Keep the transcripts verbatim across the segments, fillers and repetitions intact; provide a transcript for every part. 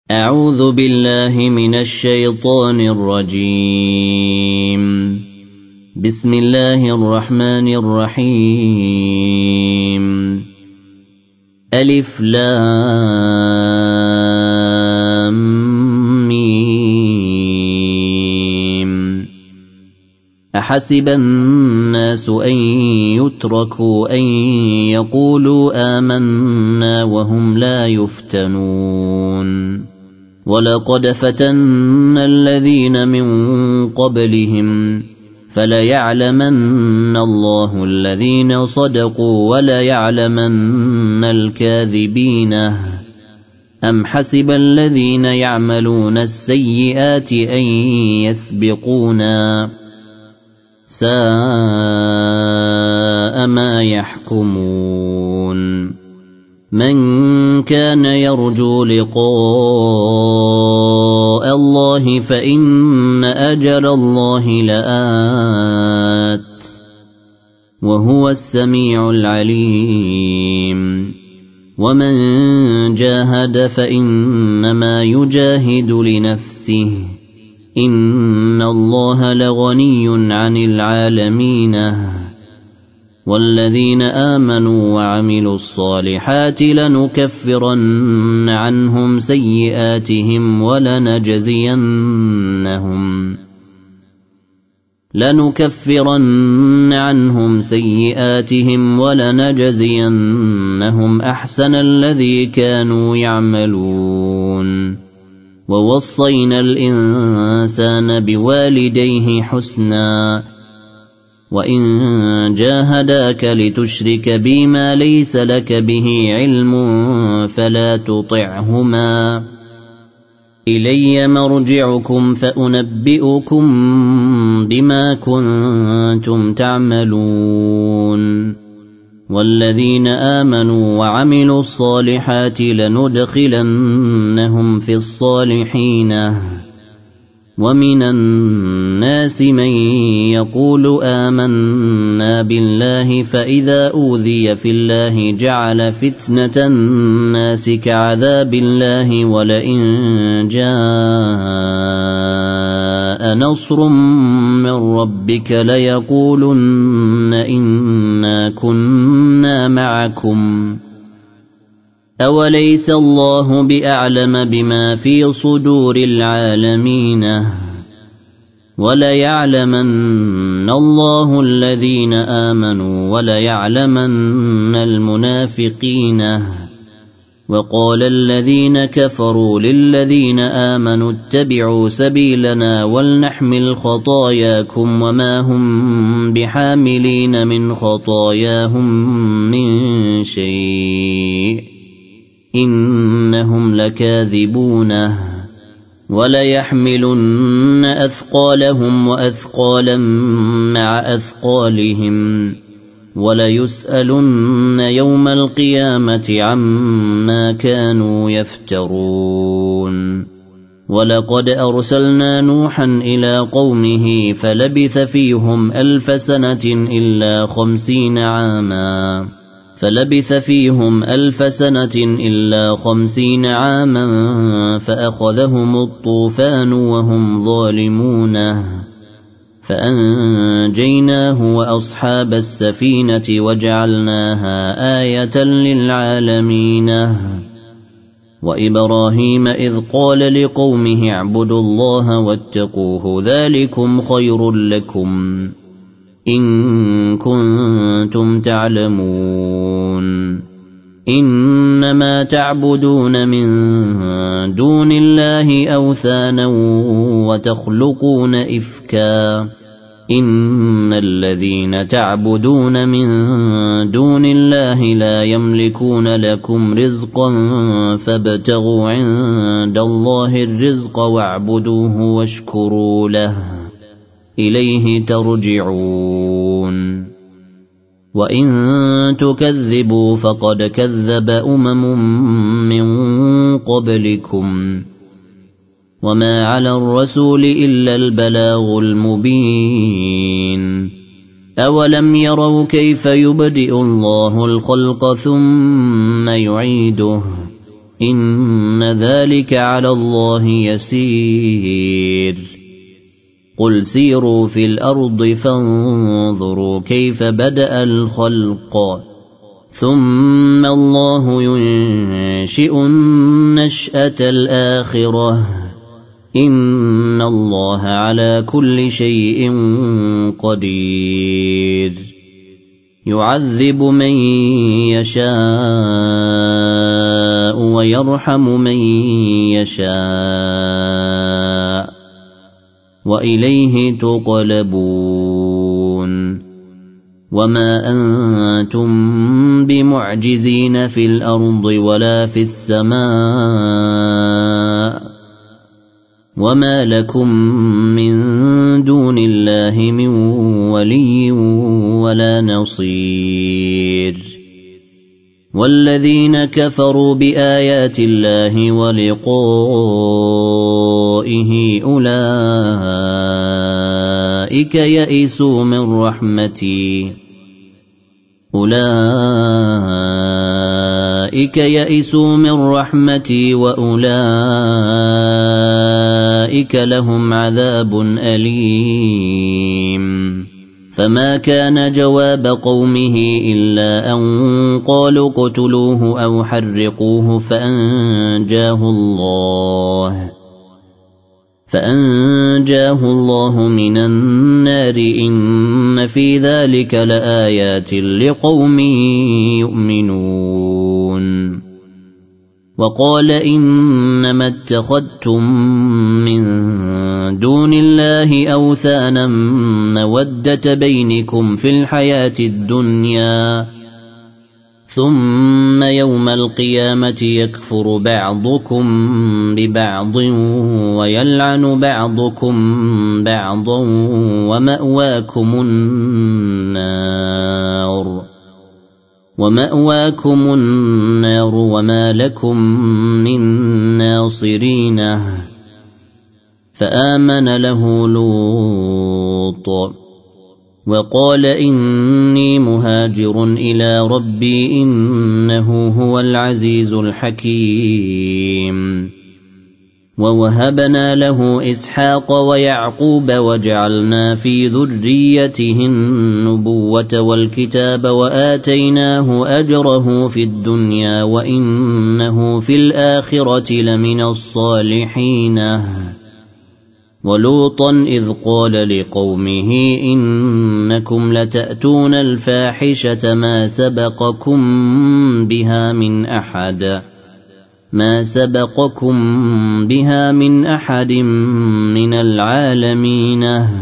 أعوذ بالله من الشيطان الرجيم. بسم الله الرحمن الرحيم. ألف لام ميم. أحسب الناس أن يتركوا أن يقولوا آمنا وهم لا يفتنون. ولقد فتنا الذين من قبلهم فليعلمن الله الذين صدقوا وليعلمن الكاذبين. أم حسب الذين يعملون السيئات أن يسبقونا ساء ما يحكمون. من كان يرجو لقاء الله فإن أجل الله لآت وهو السميع العليم. ومن جاهد فإنما يجاهد لنفسه إن الله لغني عن العالمين. والذين آمنوا وعملوا الصالحات لنكفرن عنهم سيئاتهم ولنجزينهم لنكفرن عنهم سيئاتهم ولنجزينهم أحسن الذي كانوا يعملون. ووصينا الإنسان بوالديه حسنا وإن جاهداك لتشرك بي ما ليس لك به علم فلا تطعهما. إلي مرجعكم فأنبئكم بما كنتم تعملون. والذين آمنوا وعملوا الصالحات لندخلنهم في الصالحين. ومن الناس من يقول آمنا بالله فإذا أوذي في الله جعل فتنة الناس كعذاب الله ولئن جاء نصر من ربك ليقولن إنا كنا معكم أوليس الله بأعلم بما في صدور العالمين. وليعلمن الله الذين آمنوا وليعلمن المنافقين. وقال الذين كفروا للذين آمنوا اتبعوا سبيلنا ولنحمل خطاياكم وما هم بحاملين من خطاياهم من شيء إنهم لكاذبون. وليحملن أثقالهم وأثقالا مع أثقالهم وليسألن يوم القيامة عما كانوا يفترون. ولقد أرسلنا نوحا إلى قومه فلبث فيهم ألف سنة إلا خمسين عاما فلبث فيهم ألف سنة إلا خمسين عاما فأخذهم الطوفان وهم ظالمون فأنجيناه وأصحاب السفينة وجعلناها آية للعالمين. وإبراهيم إذ قال لقومه اعبدوا الله واتقوه ذلكم خير لكم إن كنتم تعلمون. إنما تعبدون من دون الله أوثانا وتخلقون إفكا إن الذين تعبدون من دون الله لا يملكون لكم رزقا فابتغوا عند الله الرزق واعبدوه واشكروا له إليه ترجعون. وإن تكذبوا فقد كذب أمم من قبلكم وما على الرسول إلا البلاغ المبين. أولم يروا كيف يبدئ الله الخلق ثم يعيده إن ذلك على الله يسير قل سيروا في الأرض فانظروا كيف بدأ الخلق ثم الله ينشئ النشأة الآخرة إن الله على كل شيء قدير يعذب من يشاء ويرحم من يشاء وإليه تقلبون وما أنتم بمعجزين في الأرض ولا في السماء وما لكم من دون الله من ولي ولا نصير والذين كفروا بآيات الله ولقائه أولئك يئسوا من رحمتي أولئك يئسوا من رحمتي وأولئك لهم عذاب أليم فما كان جواب قومه إلا أن قالوا اقتلوه أو حرقوه فأنجاه الله فأنجاه الله من النار إن في ذلك لآيات لقوم يؤمنون وقال إنما اتخذتم من دون الله أوثانا مودة بينكم في الحياة الدنيا ثم يوم القيامة يكفر بعضكم ببعض ويلعن بعضكم بعضا ومأواكم النار ومأواكم النار وما لكم من ناصرين فآمن له لوط وقال إني مهاجر إلى ربي إنه هو العزيز الحكيم ووهبنا له إسحاق ويعقوب وجعلنا في ذريته النبوة والكتاب وآتيناه أجره في الدنيا وإنه في الآخرة لمن الصالحين ولوطا إذ قال لقومه إنكم لتأتون الفاحشة ما سبقكم بها من أحد ما سبقكم بها من أحد من العالمين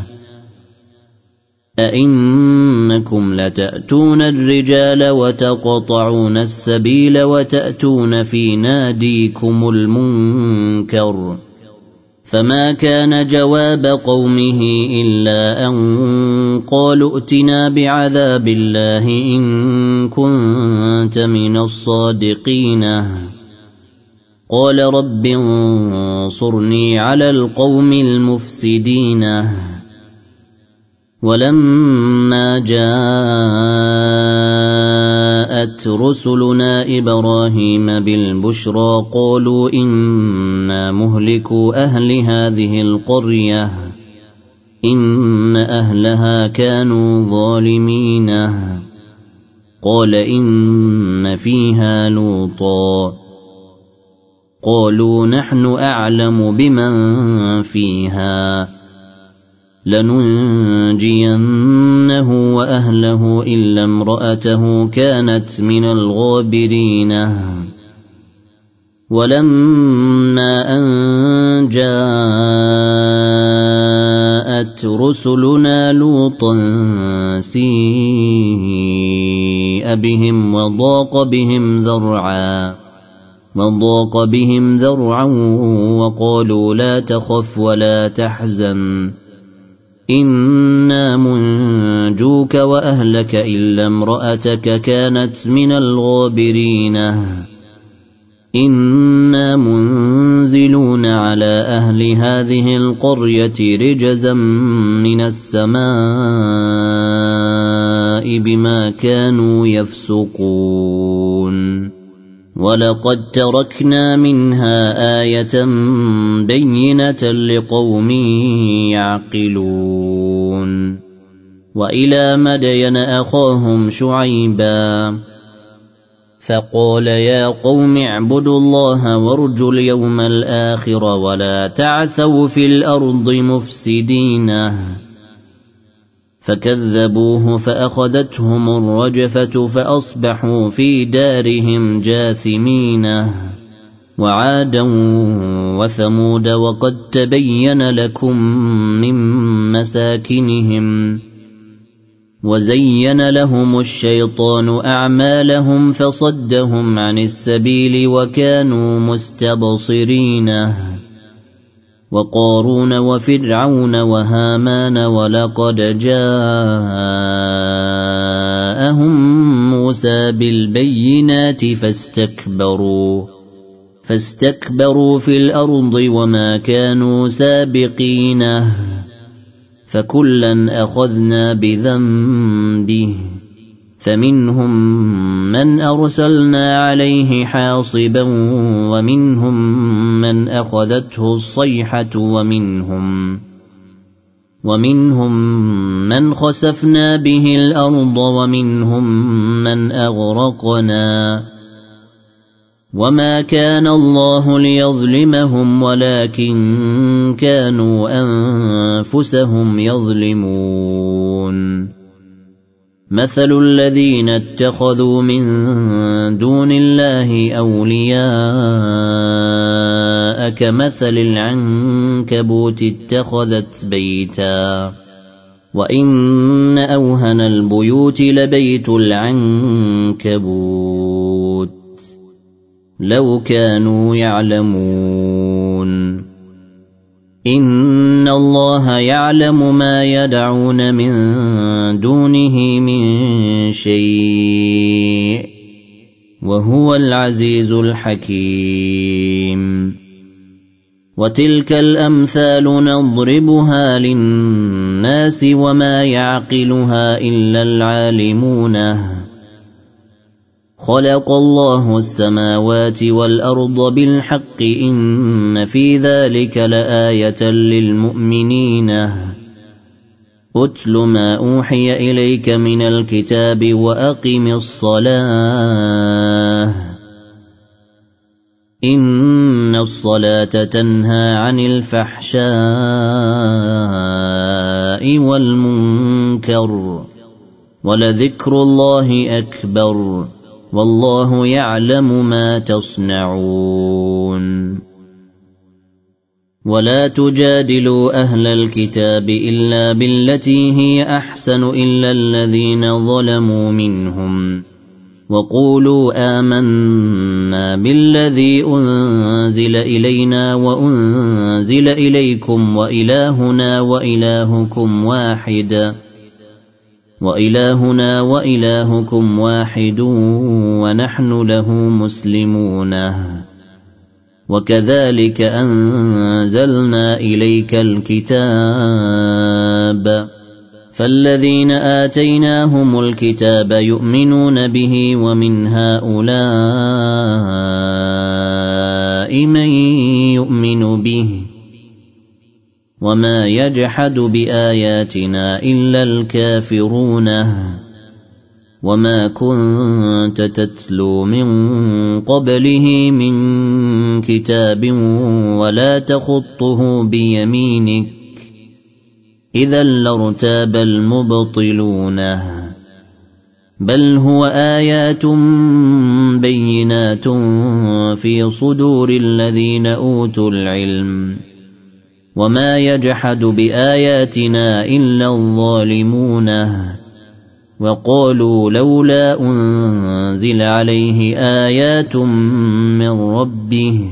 أئنكم لتأتون الرجال وتقطعون السبيل وتأتون في ناديكم المنكر فما كان جواب قومه إلا أن قالوا ائتنا بعذاب الله إن كنت من الصادقين قال رب انصرني على القوم المفسدين ولما جاءت رسلنا إبراهيم بالبشرى قالوا إنا مهلكوا أهل هذه القرية إن أهلها كانوا ظالمين قال إن فيها لوطا قالوا نحن أعلم بمن فيها لننجينه وأهله إلا امرأته كانت من الغابرين ولما أن جاءت رسلنا لوطا سيء بهم وضاق بهم ذرعا وضاق بهم ذرعا وقالوا لا تخف ولا تحزن إنا منجوك وأهلك إلا امرأتك كانت من الغابرين إنا منزلون على أهل هذه القرية رجزا من السماء بما كانوا يفسقون ولقد تركنا منها آية بينة لقوم يعقلون وإلى مدين أخاهم شعيبا فقال يا قوم اعبدوا الله وارجوا اليوم الآخر ولا تعثوا في الأرض مفسدين فكذبوه فأخذتهم الرجفة فأصبحوا في دارهم جاثمين وعادا وثمود وقد تبين لكم من مساكنهم وزين لهم الشيطان أعمالهم فصدهم عن السبيل وكانوا مستبصرين وقارون وفرعون وهامان ولقد جاءهم موسى بالبينات فاستكبروا فاستكبروا في الأرض وما كانوا سابقين فكلا أخذنا بذنبه فمنهم من أرسلنا عليه حاصبا ومنهم من أخذته الصيحة ومنهم ومنهم من خسفنا به الأرض ومنهم من أغرقنا وما كان الله ليظلمهم ولكن كانوا أنفسهم يظلمون مثل الذين اتخذوا من دون الله أولياء كمثل العنكبوت اتخذت بيتا وإن أوهن البيوت لبيت العنكبوت لو كانوا يعلمون إن الله يعلم ما يدعون من دونه من شيء وهو العزيز الحكيم وتلك الأمثال نضربها للناس وما يعقلها إلا العالمون خلق الله السماوات والأرض بالحق إن في ذلك لآية للمؤمنين أتل ما أوحي إليك من الكتاب وأقم الصلاة إن الصلاة تنهى عن الفحشاء والمنكر ولذكر الله أكبر والله يعلم ما تصنعون ولا تجادلوا أهل الكتاب إلا بالتي هي أحسن إلا الذين ظلموا منهم وقولوا آمنا بالذي أنزل إلينا وأنزل إليكم وإلهنا وإلهكم واحد وإلهنا وإلهكم واحد ونحن له مسلمون وكذلك أنزلنا إليك الكتاب فالذين آتيناهم الكتاب يؤمنون به ومن هؤلاء من يؤمن به وما يجحد بآياتنا إلا الكافرون وما كنت تتلو من قبله من كتاب ولا تخطه بيمينك إذا لارتاب المبطلون بل هو آيات بينات في صدور الذين أوتوا العلم وما يجحد بآياتنا إلا الظالمون وقالوا لولا أنزل عليه آيات من ربه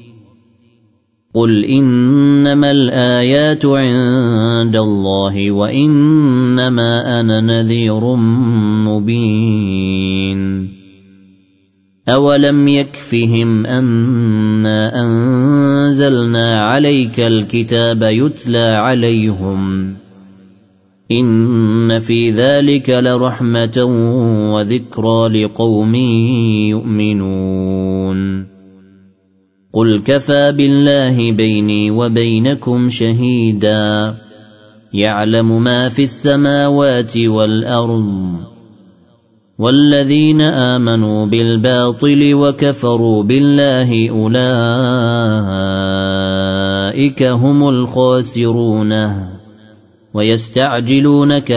قل إنما الآيات عند الله وإنما أنا نذير مبين أولم يكفهم أنا أنزلنا عليك الكتاب يتلى عليهم إن في ذلك لرحمة وذكرى لقوم يؤمنون قل كفى بالله بيني وبينكم شهيدا يعلم ما في السماوات والأرض والذين آمنوا بالباطل وكفروا بالله أولئك هم الخاسرون ويستعجلونك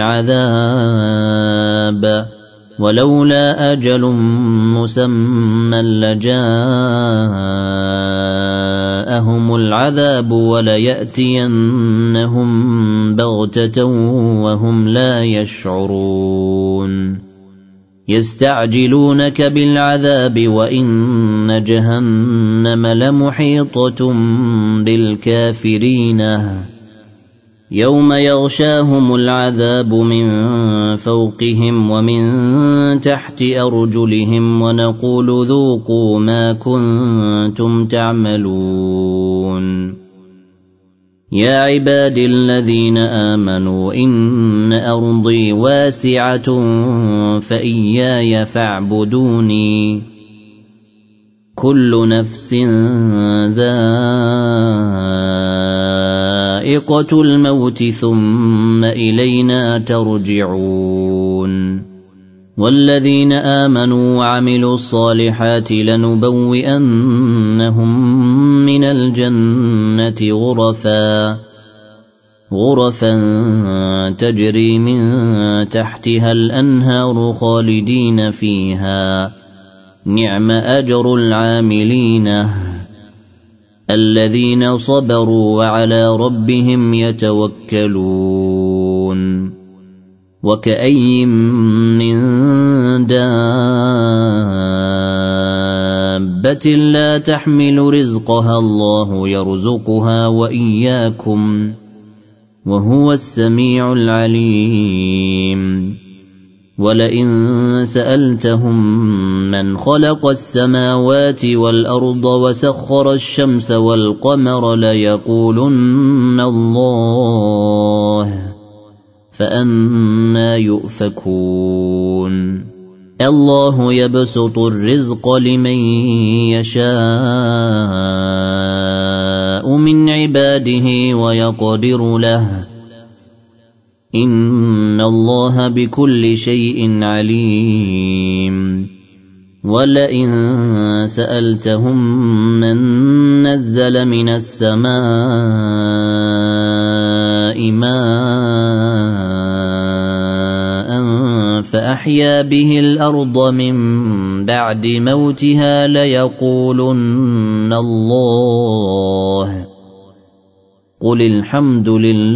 بالعذاب ولولا أجل مسمى لجاءهم العذاب وليأتينهم بغتة وهم لا يشعرون يستعجلونك بالعذاب وإن جهنم لمحيطة بالكافرين يوم يغشاهم العذاب من فوقهم ومن تحت أرجلهم ونقول ذوقوا ما كنتم تعملون يا عبادي الذين آمنوا إن أرضي واسعة فإياي فاعبدوني كل نفس ذائقة الموت ثم إلينا ترجعون والذين آمنوا وعملوا الصالحات لنبوئنهم من الجنة غرفا غرفا تجري من تحتها الأنهار خالدين فيها نعم أجر العاملين الذين صبروا وعلى ربهم يتوكلون وكأي من دابة لا تحمل رزقها الله يرزقها وإياكم وهو السميع العليم ولئن سألتهم من خلق السماوات والأرض وسخر الشمس والقمر ليقولن الله فأنى يؤفكون الله يبسط الرزق لمن يشاء من عباده ويقدر له إن الله بكل شيء عليم ولئن سألتهم من نزل من السماء ماء فأحيا به الأرض من بعد موتها ليقولن الله قل الحمد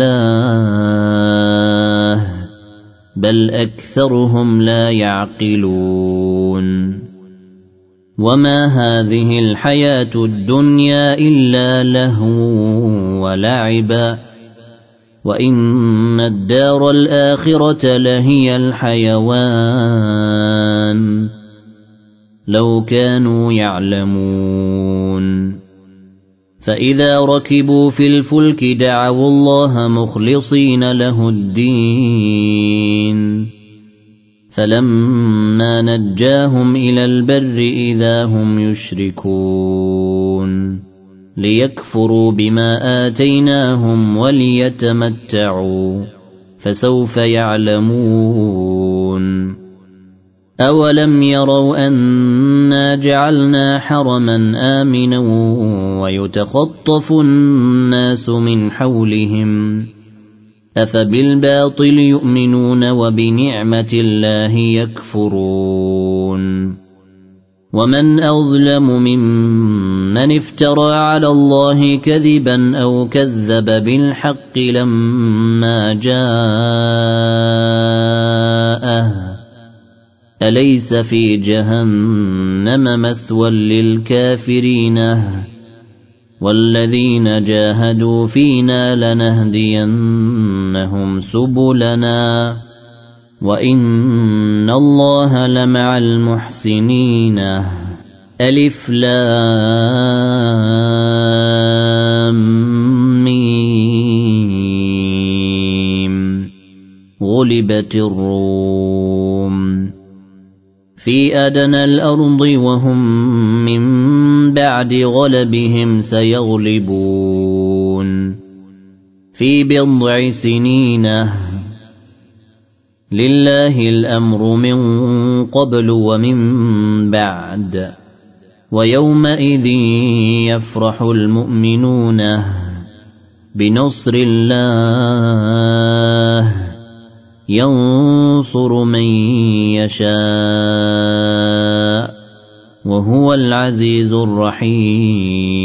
لله بل أكثرهم لا يعقلون وما هذه الحياة الدنيا إلا لهو ولعب وإن الدار الآخرة لهي الحيوان لو كانوا يعلمون فإذا ركبوا في الفلك دعوا الله مخلصين له الدين فلما نجاهم إلى البر إذا هم يشركون ليكفروا بما آتيناهم وليتمتعوا فسوف يعلمون أولم يروا أنا جعلنا حرما آمنا ويتخطف الناس من حولهم أفبالباطل يؤمنون وبنعمة الله يكفرون ومن أظلم ممن افترى على الله كذبا أو كذب بالحق لما جاءه أليس في جهنم مثوى للكافرين والذين جاهدوا فينا لنهدينهم سبلنا وإن الله لمع المحسنين ألف لام ميم غلبت الروم في أدنى الأرض وهم من بعد غلبهم سيغلبون في بضع سنين لله الأمر من قبل ومن بعد ويومئذ يفرح المؤمنون بنصر الله ينصر من يشاء وهو العزيز الرحيم